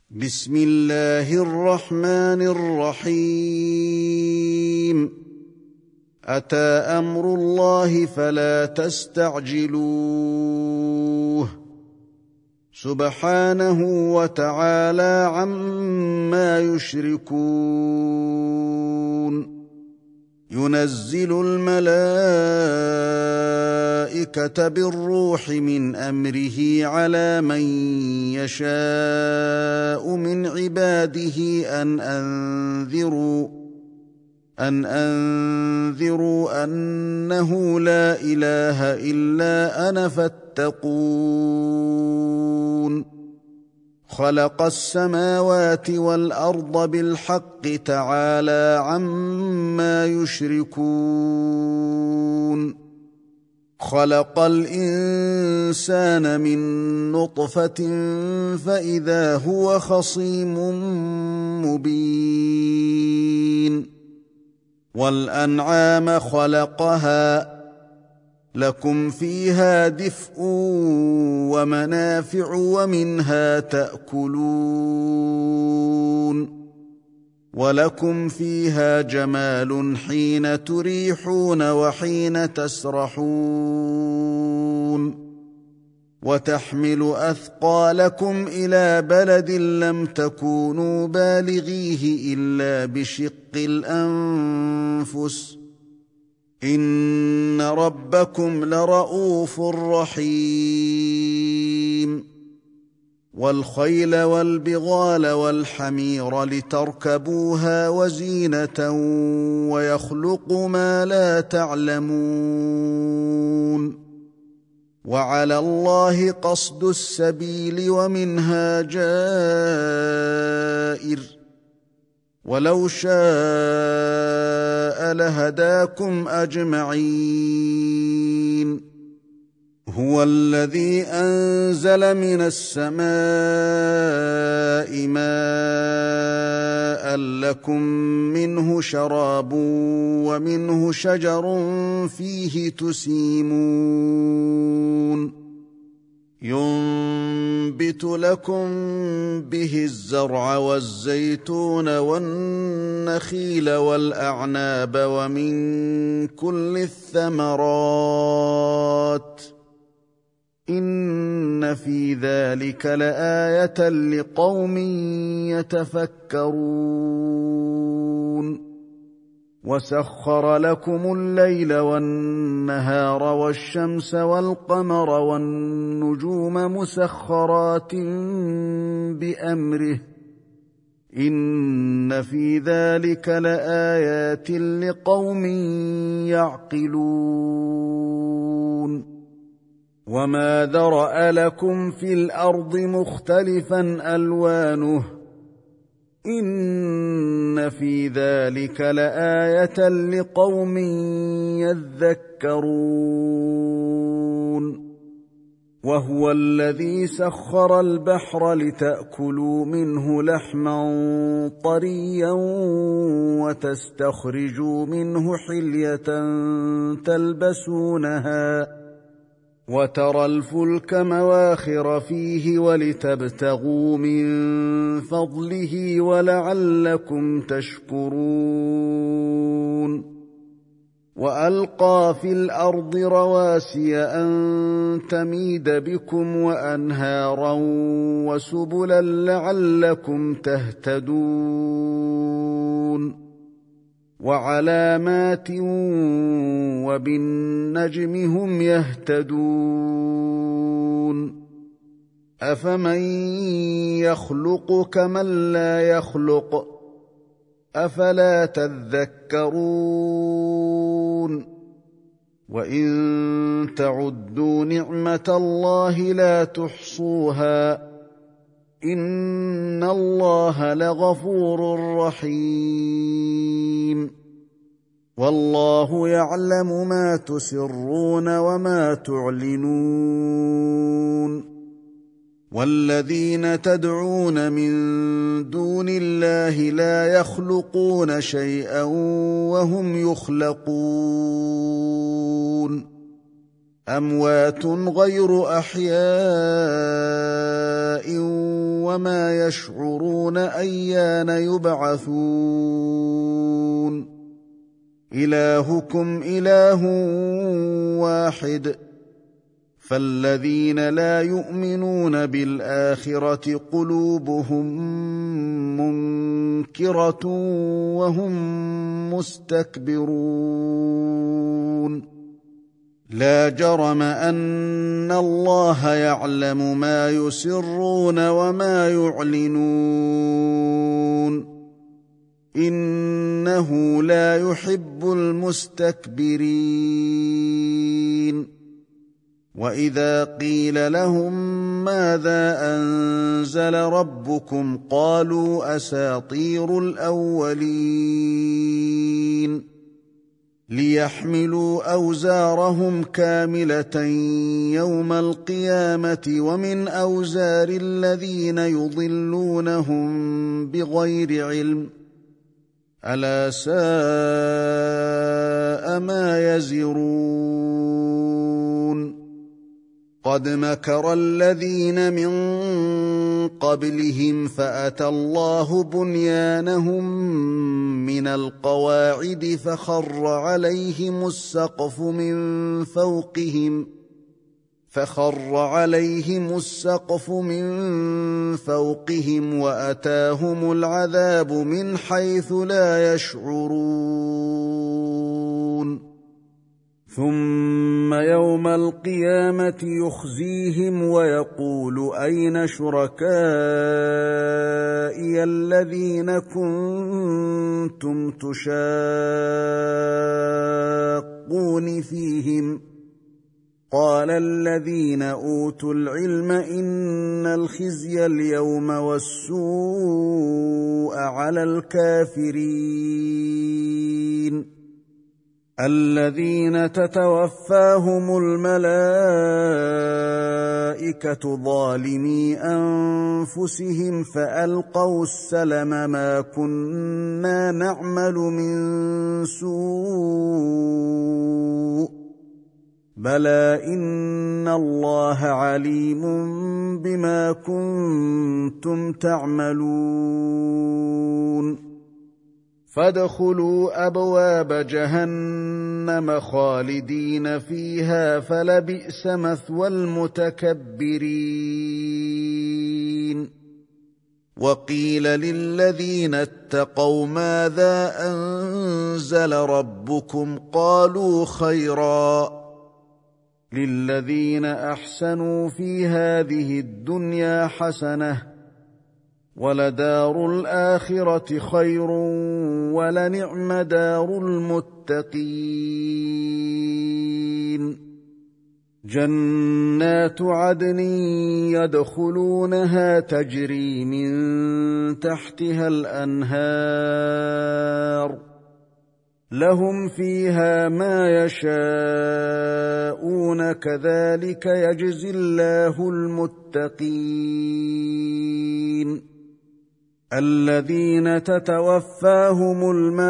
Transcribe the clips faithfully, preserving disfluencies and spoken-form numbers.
بسم الله الرحمن الرحيم أتى أمر الله فلا تستعجلوه سبحانه وتعالى عما يشركون ينزل الملائكة بالروح من أمره على من يشاء من عباده أن أنذروا أن أنذروا أنه لا إله إلا أنا فاتقون خلق السماوات والأرض بالحق تعالى عما يشركون خلق الإنسان من نطفة فإذا هو خصيم مبين والأنعام خلقها لكم فيها دفء ومنافع ومنها تأكلون ولكم فيها جمال حين تريحون وحين تسرحون وتحمل أثقالكم إلى بلد لم تكونوا بالغيه إلا بشق الأنفس إن ربكم لرءوف رحيم والخيل والبغال والحمير لتركبوها وزينة ويخلق ما لا تعلمون وعلى الله قصد السبيل ومنها جائر ولو شاء لهداكم أجمعين هو الذي أنزل من السماء ماء لكم منه شراب ومنه شجر فيه تسيمون ينبت لكم به الزرع والزيتون والنخيل والأعناب ومن كل الثمرات إن في ذلك لآية لقوم يتفكرون وسخر لكم الليل والنهار والشمس والقمر والنجوم مسخرات بأمره إن في ذلك لآيات لقوم يعقلون وما ذرأ لكم في الأرض مختلفا ألوانه إن في ذلك لآية لقوم يذكرون وهو الذي سخر البحر لتأكلوا منه لحما طريا وتستخرجوا منه حلية تلبسونها وترى الفلك مواخر فيه ولتبتغوا من فضله ولعلكم تشكرون وألقى في الأرض رواسي أن تميد بكم وأنهارا وسبلا لعلكم تهتدون وعلامات وبالنجم هم يهتدون أفمن يخلق كمن لا يخلق أفلا تذكرون وإن تعدوا نعمة الله لا تحصوها إن الله لغفور رحيم والله يعلم ما تسرون وما تعلنون والذين تدعون من دون الله لا يخلقون شيئا وهم يخلقون أموات غير أحياء وما يشعرون أيان يبعثون إلهكم إله واحد فالذين لا يؤمنون بالآخرة قلوبهم منكرة وهم مستكبرون لا جرم أن الله يعلم ما يسرون وما يعلنون إنه لا يحب المستكبرين وإذا قيل لهم ماذا أنزل ربكم قالوا أساطير الأولين ليحملوا أوزارهم كاملة يوم القيامة ومن أوزار الذين يضلونهم بغير علم ألا ساء ما يزرون قد مكر الذين من قبلهم فأتى الله بنيانهم من القواعد فخر عليهم السقف من فوقهم فخر عليهم السقف من فوقهم وأتاهم العذاب من حيث لا يشعرون ثم يوم القيامة يخزيهم ويقول أين شركائي الذين كنتم تشاقون فيهم قال الذين أوتوا العلم إن الخزي اليوم والسوء على الكافرين الذين تتوفاهم الملائكة ظالمي أنفسهم فألقوا السلم ما كنا نعمل من سوء بلى إن الله عليم بما كنتم تعملون فادخلوا أبواب جهنم خالدين فيها فلبئس مثوى المتكبرين وقيل للذين اتقوا ماذا أنزل ربكم قالوا خيرا للذين أحسنوا في هذه الدنيا حسنة ولدار الآخرة خير ولنعم دار المتقين جنات عدن يدخلونها تجري من تحتها الأنهار لهم فيها ما يشاءون كذلك يجزي الله المتقين الذين تتوفاهم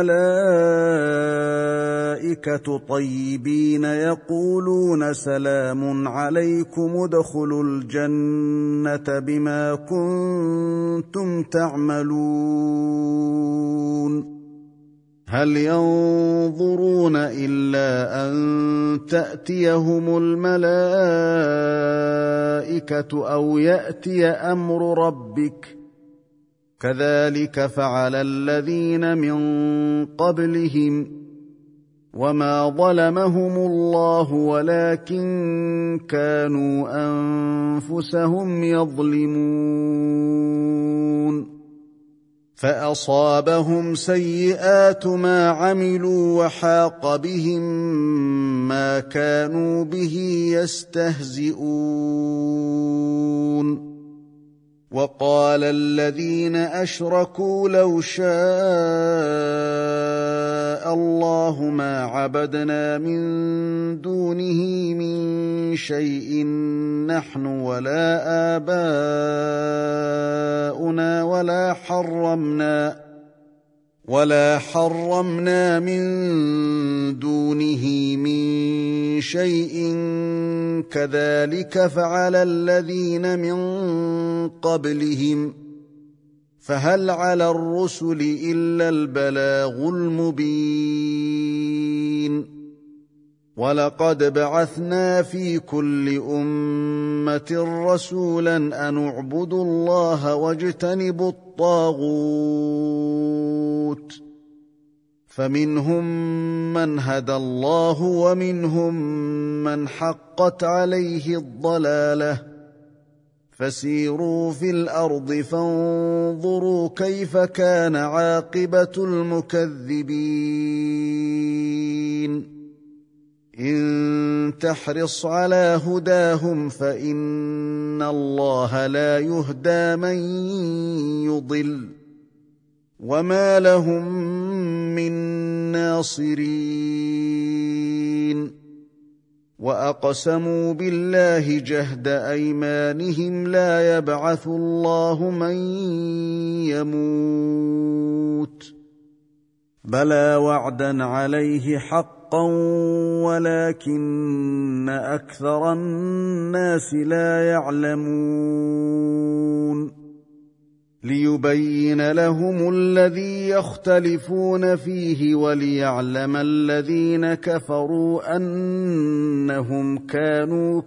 الملائكة طيبين يقولون سلام عليكم ادخلوا الجنة بما كنتم تعملون هل ينظرون إلا أن تأتيهم الملائكة أو يأتي أمر ربك كذلك فعل الذين من قبلهم وما ظلمهم الله ولكن كانوا أنفسهم يظلمون فأصابهم سيئات ما عملوا وحاق بهم ما كانوا به يستهزئون وقال الذين أشركوا لو شاء الله ما عبدنا من دونه من شيء نحن ولا آباؤنا ولا حرمنا ولا حرمنا من دونه من شيء كذلك فعل الذين من قبلهم فهل على الرسل إلا البلاغ المبين ولقد بعثنا في كل أمة رسولا أن اعبدوا الله واجتنبوا الطاغوت فمنهم من هدى الله ومنهم من حقت عليه الضلالة فسيروا في الأرض فانظروا كيف كان عاقبة المكذبين إن تحرص على هداهم فإن الله لا يهدى من يضل وما لهم من ناصرين وأقسموا بالله جهد أيمانهم لا يبعث الله من يموت بلى وعدا عليه حقا ولكن أكثر الناس لا يعلمون ليبين لهم الذي يختلفون فيه وليعلم الذين كفروا أنهم كانوا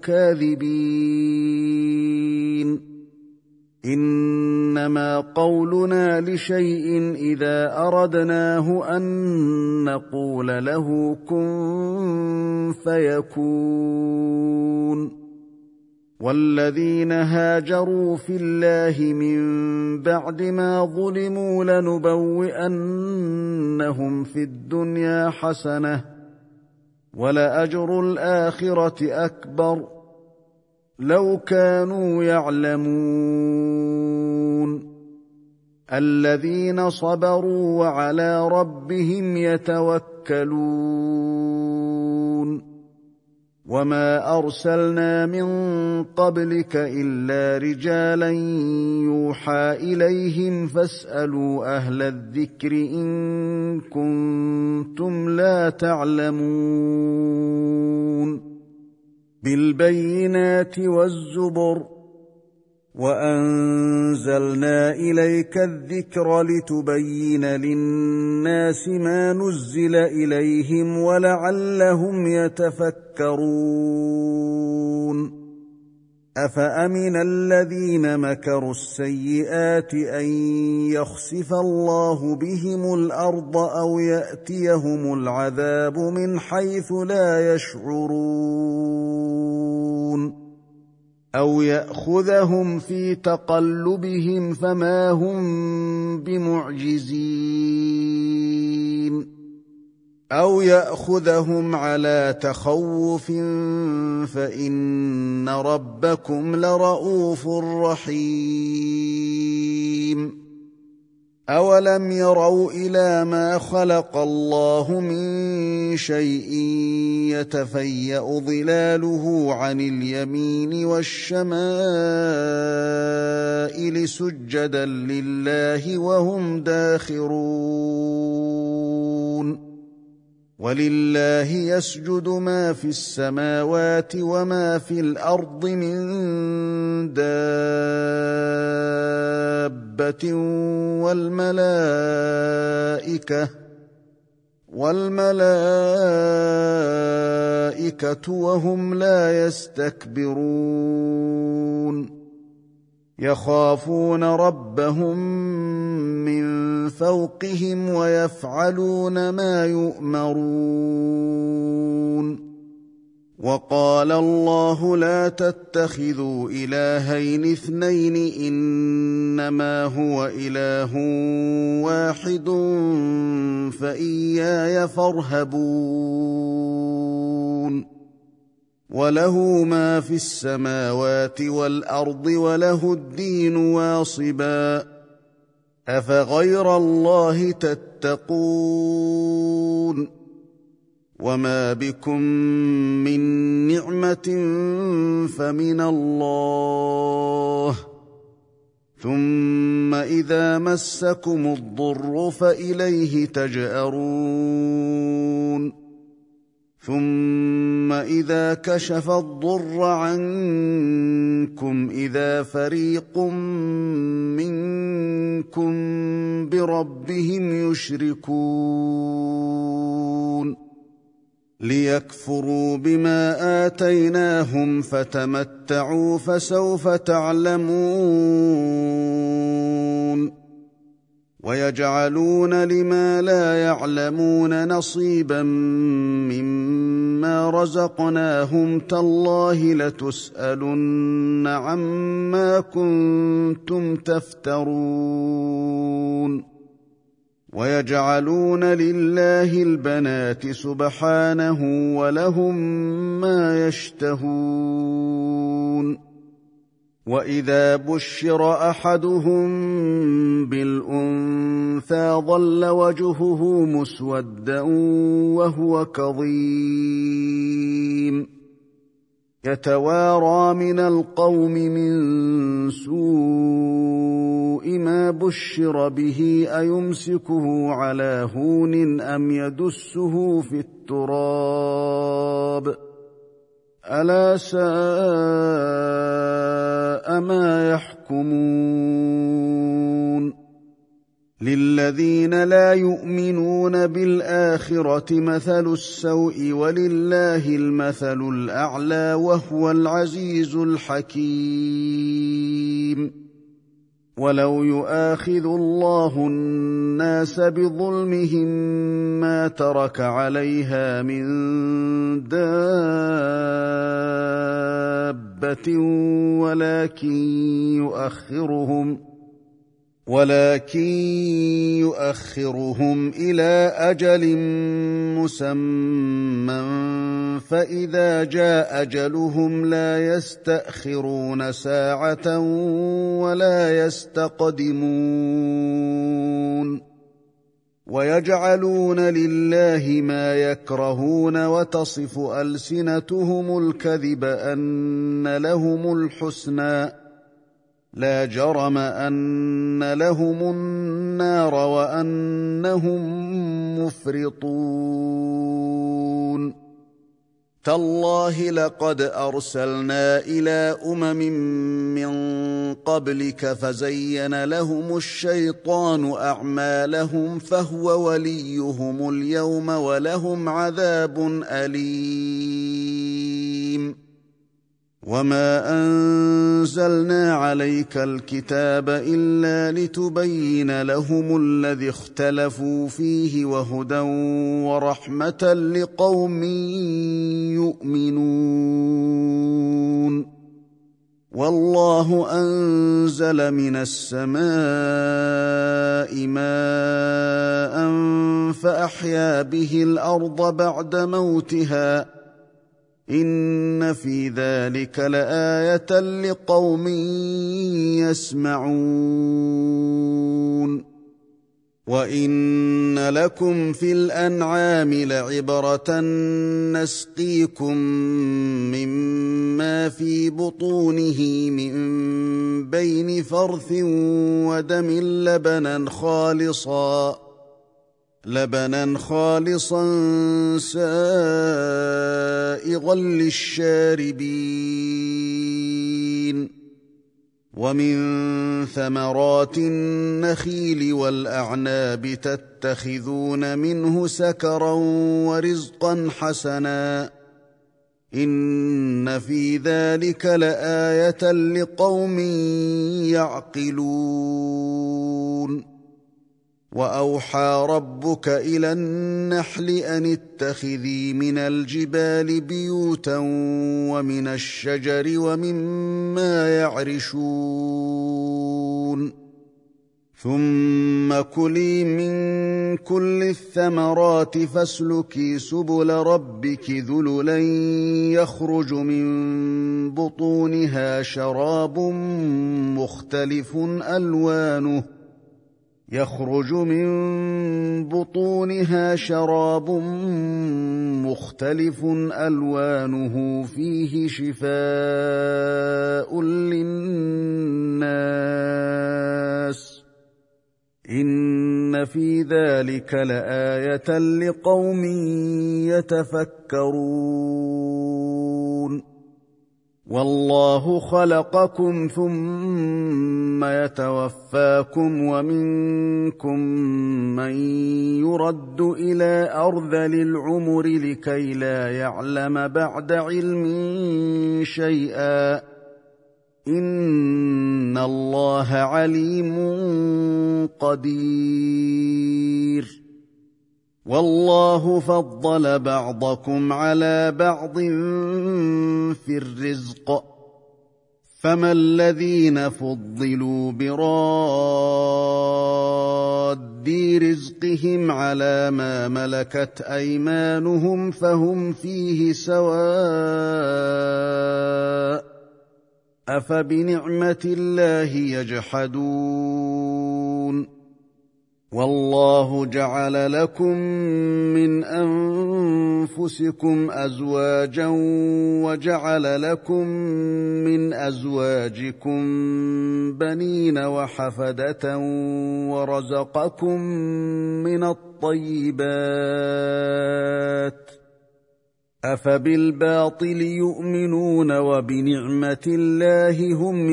كاذبين إنما قولنا لشيء إذا أردناه أن نقول له كن فيكون والذين هاجروا في الله من بعد ما ظلموا لنبوئنهم في الدنيا حسنة ولأجر الآخرة أكبر لو كانوا يعلمون الذين صبروا وعلى ربهم يتوكلون وما أرسلنا من قبلك إلا رجالا يوحى إليهم فاسألوا أهل الذكر إن كنتم لا تعلمون بالبينات والزبر وأنزلنا إليك الذكر لتبين للناس ما نزل إليهم ولعلهم يتفكرون أفأمن الذين مكروا السيئات أن يخسف الله بهم الأرض أو يأتيهم العذاب من حيث لا يشعرون أو يأخذهم في تقلبهم فما هم بمعجزين أو يأخذهم على تخوف فإن ربكم لرءوف رحيم أولم يروا إلى ما خلق الله من شيء يتفيأ ظلاله عن اليمين والشمائل سجدا لله وهم داخرون ولله يسجد ما في السماوات وما في الأرض من دابة والملائكة والملائكة وهم لا يستكبرون يخافون ربهم من فوقهم ويفعلون ما يؤمرون وقال الله لا تتخذوا إلهين اثنين إنما هو إله واحد فإياي فارهبون وله ما في السماوات والأرض وله الدين واصبا أفغير الله تتقون وما بكم من نعمة فمن الله ثم إذا مسكم الضر فإليه تجأرون ثم إذا كشف الضر عنكم إذا فريق منكم بربهم يشركون ليكفروا بما آتيناهم فتمتعوا فسوف تعلمون ويجعلون لما لا يعلمون نصيبا مما رزقناهم تالله لتسألن عما كنتم تفترون ويجعلون لله البنات سبحانه ولهم ما يشتهون وإذا بشر أحدهم بالأنثى ظل وجهه مسودا وهو كظيم يتوارى من القوم من سوء ما بشر به أيمسكه على هون أم يدسه في التراب ألا ساء ما يحكمون للذين لا يؤمنون بالآخرة مثل السوء ولله المثل الأعلى وهو العزيز الحكيم ولو يؤاخذ الله الناس بظلمهم ما ترك عليها من دابة ولكن يؤخرهم ولكن يؤخرهم إلى أجل مسمى فإذا جاء أجلهم لا يستأخرون ساعة ولا يستقدمون ويجعلون لله ما يكرهون وتصف ألسنتهم الكذب أن لهم الحسنى لا جرم أن لهم النار وأنهم مفرطون تالله لقد أرسلنا إلى أمم من قبلك فزين لهم الشيطان أعمالهم فهو وليهم اليوم ولهم عذاب أليم وما أنزلنا عليك الكتاب إلا لتبين لهم الذي اختلفوا فيه وهدى ورحمة لقوم يؤمنون والله أنزل من السماء ماء فأحيا به الأرض بعد موتها إن في ذلك لآية لقوم يسمعون وإن لكم في الأنعام لعبرة نسقيكم مما في بطونه من بين فرث ودم لبنا خالصا لبنا خالصا سائغا للشاربين ومن ثمرات النخيل والأعناب تتخذون منه سكرا ورزقا حسنا إن في ذلك لآية لقوم يعقلون وأوحى ربك إلى النحل أن اتخذي من الجبال بيوتا ومن الشجر ومما يعرشون ثم كلي من كل الثمرات فاسلكي سبل ربك ذللا يخرج من بطونها شراب مختلف ألوانه يخرج من بطونها شراب مختلف ألوانه فيه شفاء للناس إن في ذلك لآية لقوم يتفكرون والله خلقكم ثم يتوفاكم ومنكم من يرد إلى أرذل العمر لكي لا يعلم بعد علم شيئا إن الله عليم قدير والله فضل بعضكم على بعض في الرزق فما الذين فضلوا براد رزقهم على ما ملكت أيمانهم فهم فيه سواء أفبنعمة الله يجحدون والله جعل لكم من أنفسكم أزواجا وجعل لكم من أزواجكم بنين وحفدة ورزقكم من الطيبات أفبالباطل يؤمنون وبنعمة الله هم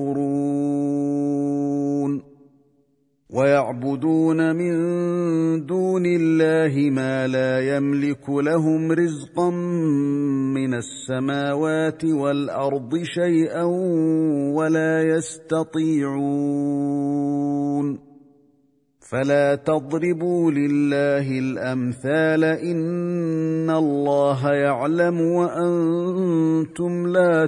يكفرون ويعبدون من دون الله ما لا يملك لهم رزقا من السماوات والأرض شيئا ولا يستطيعون فلا تضربوا لله الأمثال إن الله يعلم وأنتم لا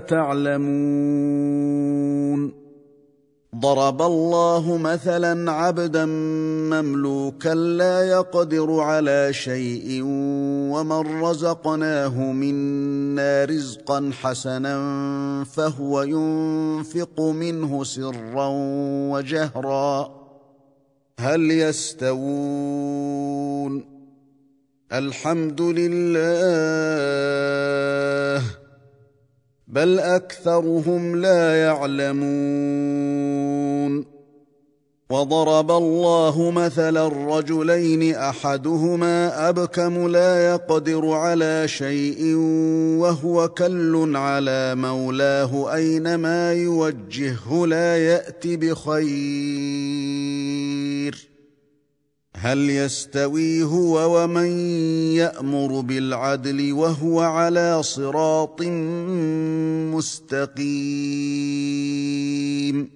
تعلمون ضرب الله مثلا عبدا مملوكا لا يقدر على شيء ومن رزقناه منا رزقا حسنا فهو ينفق منه سرا وجهرا هل يستوون الحمد لله بل أكثرهم لا يعلمون وضرب الله مثلا الرجلين أحدهما أبكم لا يقدر على شيء وهو كل على مولاه أينما يوجهه لا يأتي بخير هل يستوي هو ومن يأمر بالعدل وهو على صراط مستقيم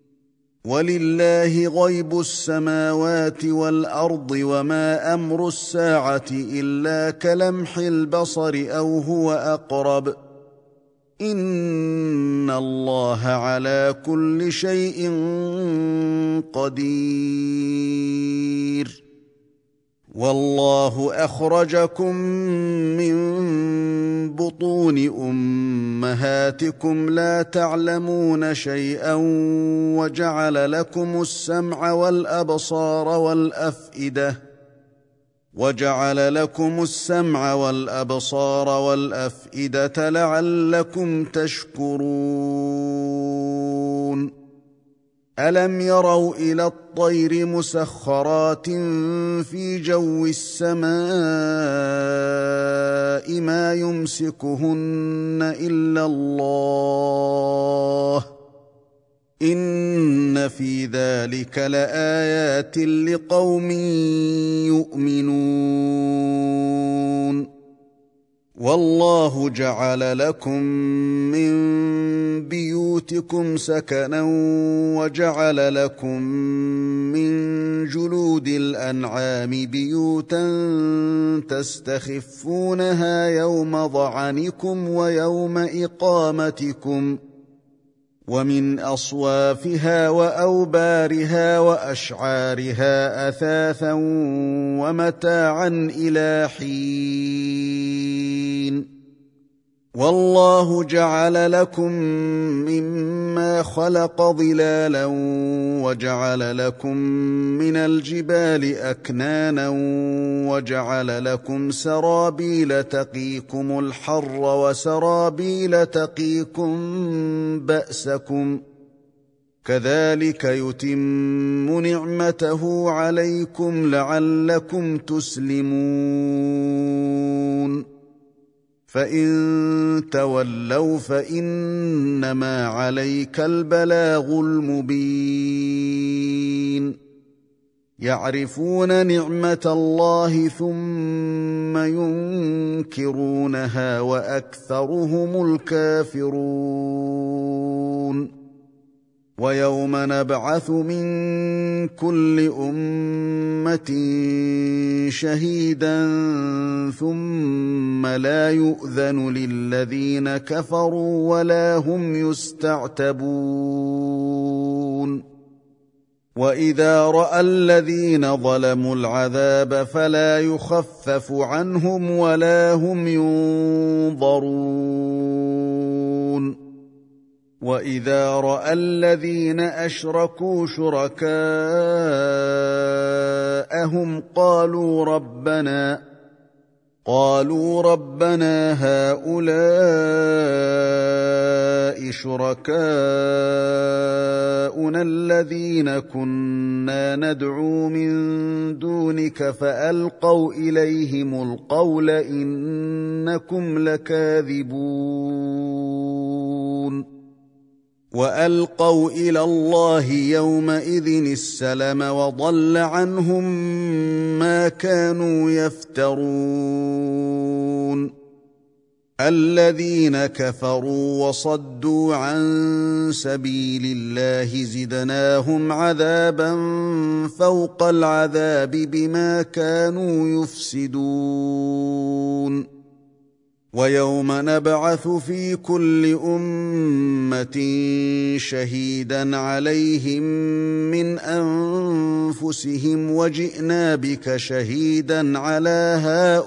ولله غيب السماوات والأرض وما أمر الساعة إلا كلمح البصر أو هو أقرب إن الله على كل شيء قدير والله أخرجكم من بطون أمهاتكم لا تعلمون شيئا وجعل لكم السمع والأبصار والأفئدة وجعل لكم السمع والأبصار والأفئدة لعلكم تشكرون ألم يروا إلى الطير مسخرات في جو السماء ما يمسكهن إلا الله إن في ذلك لآيات لقوم يؤمنون والله جعل لكم من بيوتكم سكنا وجعل لكم من جلود الأنعام بيوتا تستخفونها يوم ظعنكم ويوم إقامتكم ومن أصوافها وأوبارها وأشعارها أثاثا ومتاعا إلى حين والله جعل لكم مما خلق ظلالا وجعل لكم من الجبال أكنانا وجعل لكم سرابيل تقيكم الحر وسرابيل تقيكم بأسكم كذلك يتم نعمته عليكم لعلكم تسلمون فإن تولوا فإنما عليك البلاغ المبين يعرفون نعمة الله ثم ينكرونها وأكثرهم الكافرون ويوم نبعث من كل أمة شهيدا ثم لا يؤذن للذين كفروا ولا هم يستعتبون وإذا رأى الذين ظلموا العذاب فلا يخفف عنهم ولا هم ينظرون وإذا رأى الذين أشركوا شركاءهم قالوا ربنا قالوا ربنا هؤلاء شركاؤنا الذين كنا ندعو من دونك فألقوا إليهم القول إنكم لكاذبون وألقوا إلى الله يومئذ السلم وضل عنهم ما كانوا يفترون الذين كفروا وصدوا عن سبيل الله زدناهم عذابا فوق العذاب بما كانوا يفسدون ويوم نبعث في كل أمة شهيدا عليهم من أنفسهم وجئنا بك شهيدا على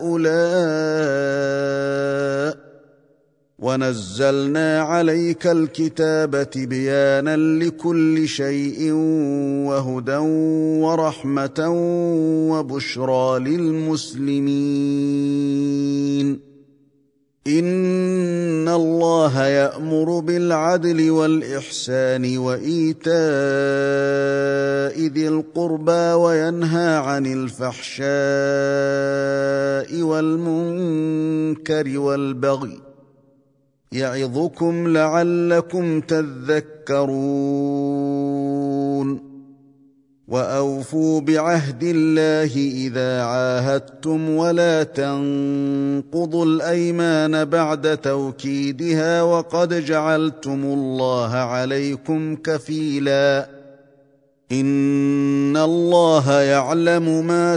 هؤلاء ونزلنا عليك الكتاب تبيانا لكل شيء وهدى ورحمة وبشرى للمسلمين إن الله يأمر بالعدل والإحسان وإيتاء ذي القربى وينهى عن الفحشاء والمنكر والبغي يعظكم لعلكم تذكرون وأوفوا بعهد الله إذا عاهدتم ولا تنقضوا الأيمان بعد توكيدها وقد جعلتم الله عليكم كفيلا إن الله يعلم ما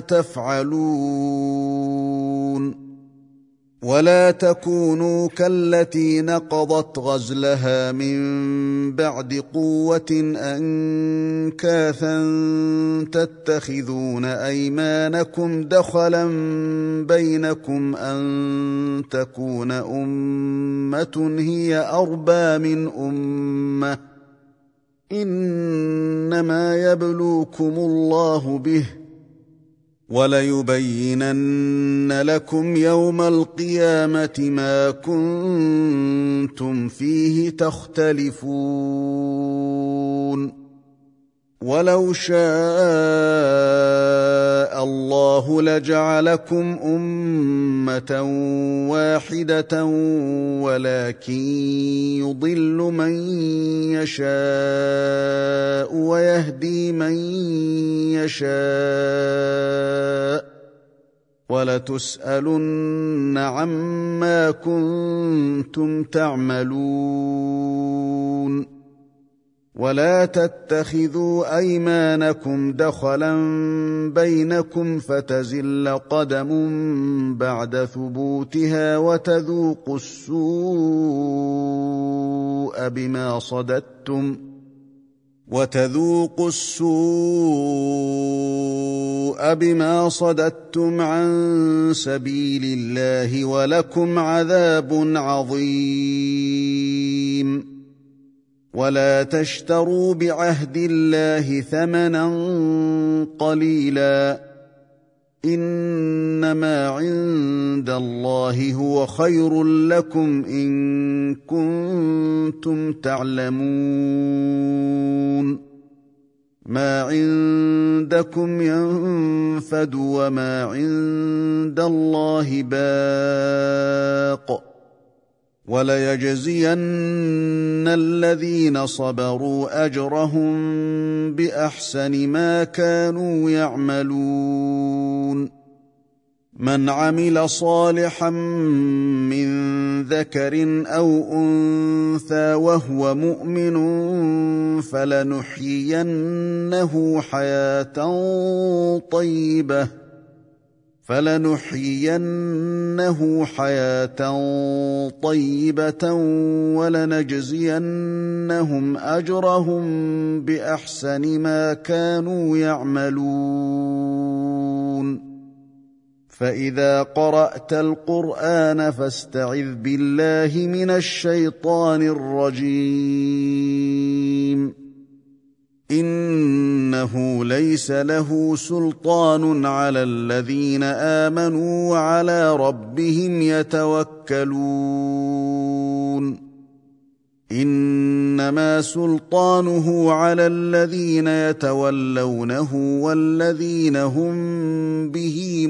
تفعلون ولا تكونوا كالتي نقضت غزلها من بعد قوة أنكاثا تتخذون أيمانكم دخلا بينكم أن تكون أمة هي أربى من أمة إنما يبلوكم الله به وليبينن لكم يوم القيامة ما كنتم فيه تختلفون ولو شاء الله لجعلكم أمة واحدة ولكن يضل من يشاء ويهدي من يشاء ولتسألن عما كنتم تعملون ولا تتخذوا أيمانكم دخلا بينكم فتزل قدم بعد ثبوتها وتذوقوا السوء بما صددتم وتذوقوا السوء السوء بما صددتم عن سبيل الله ولكم عذاب عظيم. ولا تشتروا بعهد الله ثمنا قليلا، إنما عند الله هو خير لكم إن كنتم تعلمون. ما عندكم ينفد وما عند الله باق، وليجزين الذين صبروا أجرهم بأحسن ما كانوا يعملون. من عمل صالحا من ذكر أو أنثى وهو مؤمن فلنحيينه حياة طيبة فلنحيينه حياة طيبة ولنجزينهم أجرهم بأحسن ما كانوا يعملون. فإذا قرأت القرآن فاستعذ بالله من الشيطان الرجيم. إنه ليس له سلطان على الذين آمنوا وعلى ربهم يتوكلون. إنما سلطانه على الذين يتولونه والذين هم به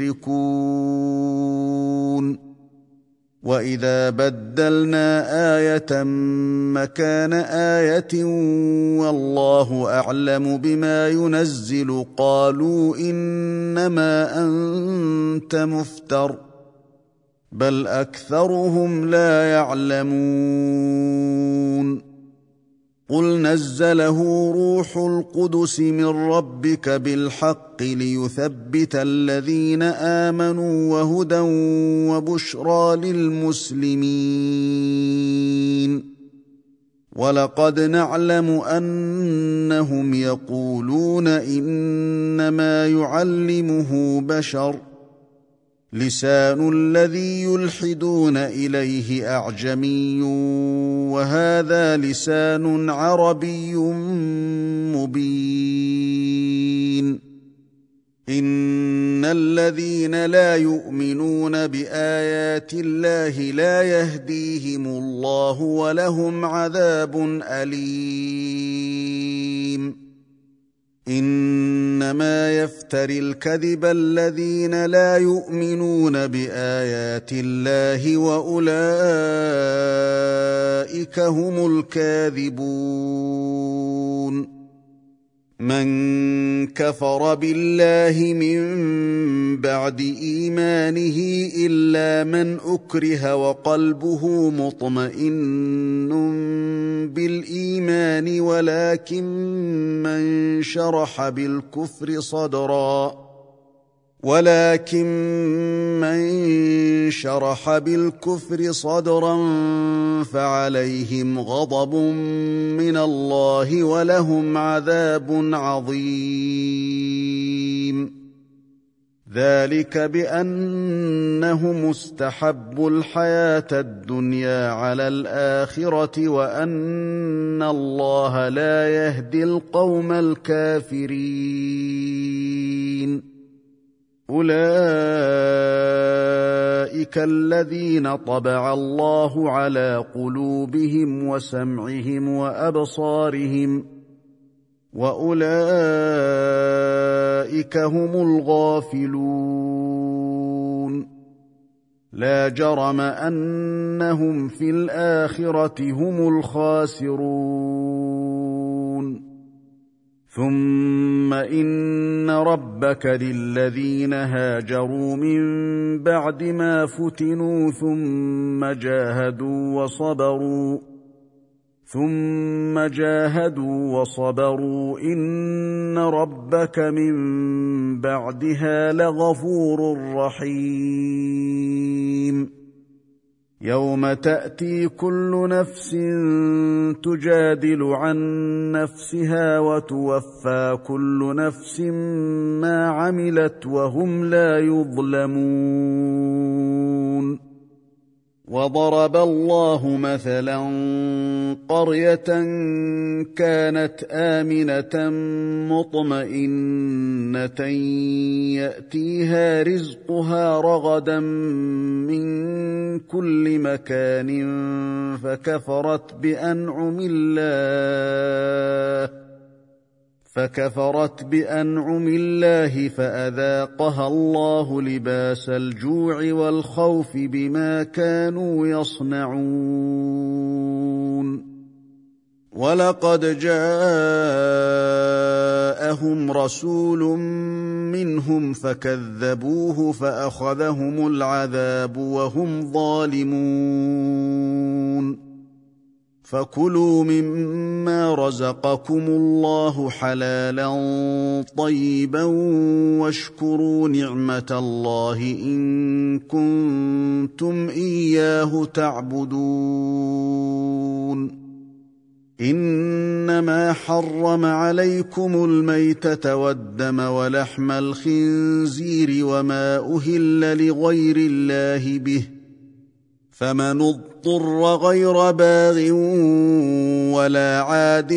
مشركون. وإذا بدلنا آية مكان آية والله أعلم بما ينزل قالوا إنما أنت مفتر، بل أكثرهم لا يعلمون. قل نزله روح القدس من ربك بالحق ليثبت الذين آمنوا وهدى وبشرى للمسلمين. ولقد نعلم أنهم يقولون إنما يعلمه بشر، لسان الذي يلحدون إليه أعجمي وهذا لسان عربي مبين. إن الذين لا يؤمنون بآيات الله لا يهديهم الله ولهم عذاب أليم. إنما يفتري الكذب الذين لا يؤمنون بآيات الله وأولئك هم الكاذبون. من كفر بالله من بعد إيمانه إلا من أكره وقلبه مطمئن بالإيمان ولكن من شرح بالكفر صدرا ولكن من شرح بالكفر صدرا فعليهم غضب من الله ولهم عذاب عظيم. ذلك بأنهم استحبوا الحياة الدنيا على الآخرة وأن الله لا يهدي القوم الكافرين. أولئك الذين طبع الله على قلوبهم وسمعهم وأبصارهم وأولئك هم الغافلون. لا جرم أنهم في الآخرة هم الخاسرون. ثم إن ربك للذين هاجروا من بعد ما فتنوا ثم جاهدوا وصبروا ثم جاهدوا وصبروا إن ربك من بعدها لغفور رحيم. يوم تأتي كل نفس تجادل عن نفسها وتوفى كل نفس ما عملت وهم لا يظلمون. وضرب الله مثلا قرية كانت آمنة مطمئنة يأتيها رزقها رغدا من كل مكان فكفرت بأنعم الله فكفرت بأنعم الله فأذاقها الله لباس الجوع والخوف بما كانوا يصنعون. ولقد جاءهم رسول منهم فكذبوه فأخذهم العذاب وهم ظالمون. فكلوا مما رزقكم الله حلالا طيبا واشكروا نعمة الله إن كنتم إياه تعبدون. إنما حرم عليكم الميتة والدم ولحم الخنزير وما أهل لغير الله به، فمن اضطر غير باغ ولا عاد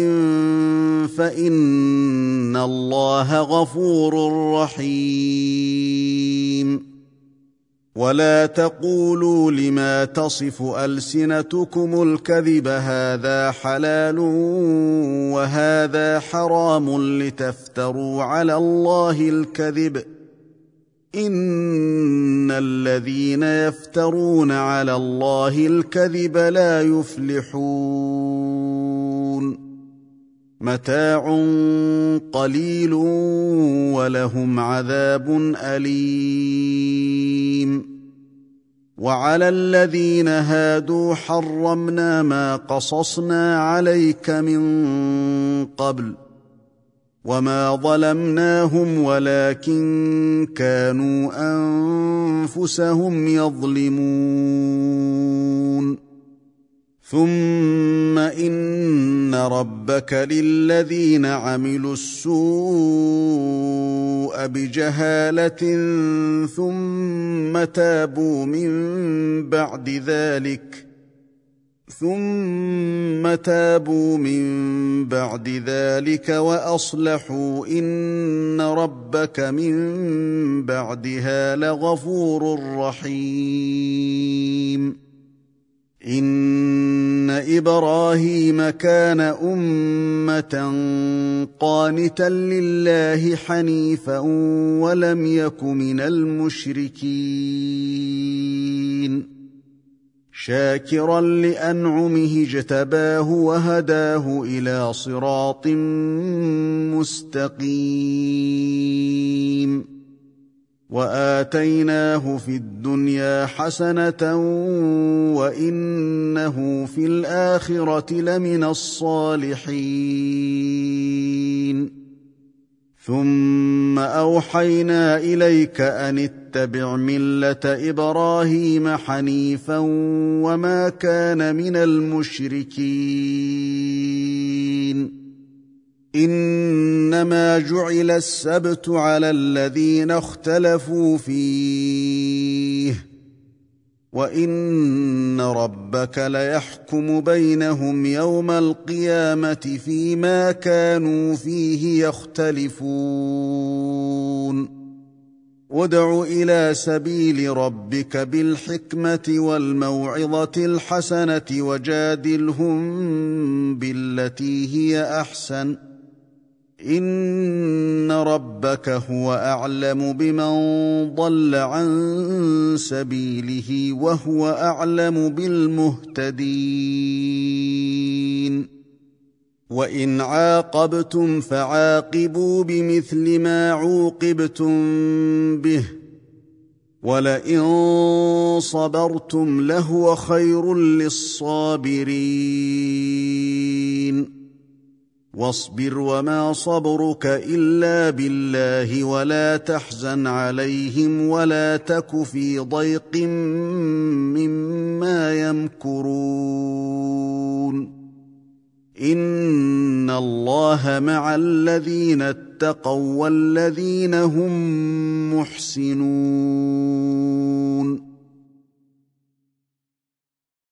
فإن الله غفور رحيم. ولا تقولوا لما تصف ألسنتكم الكذب هذا حلال وهذا حرام لتفتروا على الله الكذب، إن الذين يفترون على الله الكذب لا يفلحون. متاع قليل ولهم عذاب أليم. وعلى الذين هادوا حرمنا ما قصصنا عليك من قبل، وما ظلمناهم ولكن كانوا أنفسهم يظلمون. ثم إن ربك للذين عملوا السوء بجهالة ثم تابوا من بعد ذلك ثم تابوا من بعد ذلك وأصلحوا إن ربك من بعدها لغفور رحيم. إن إبراهيم كان أمة قانتا لله حنيفا ولم يك من المشركين، شاكرا لأنعمه اجتباه وهداه إلى صراط مستقيم. وآتيناه في الدنيا حسنة وإنه في الآخرة لمن الصالحين. ثم أوحينا إليك أن اتبع ملة إبراهيم حنيفا وما كان من المشركين. إنما جعل السبت على الذين اختلفوا فيه، وإن ربك ليحكم بينهم يوم القيامة فيما كانوا فيه يختلفون. وادع إلى سبيل ربك بالحكمة والموعظة الحسنة وجادلهم بالتي هي أحسن، إن ربك هو أعلم بمن ضل عن سبيله وهو أعلم بالمهتدين. وإن عاقبتم فعاقبوا بمثل ما عوقبتم به، ولئن صبرتم لهو خير للصابرين. واصبر وما صبرك إلا بالله ولا تحزن عليهم ولا تك في ضيق مما ما يمكرون ان الله مع الذين اتقوا والذين هم محسنون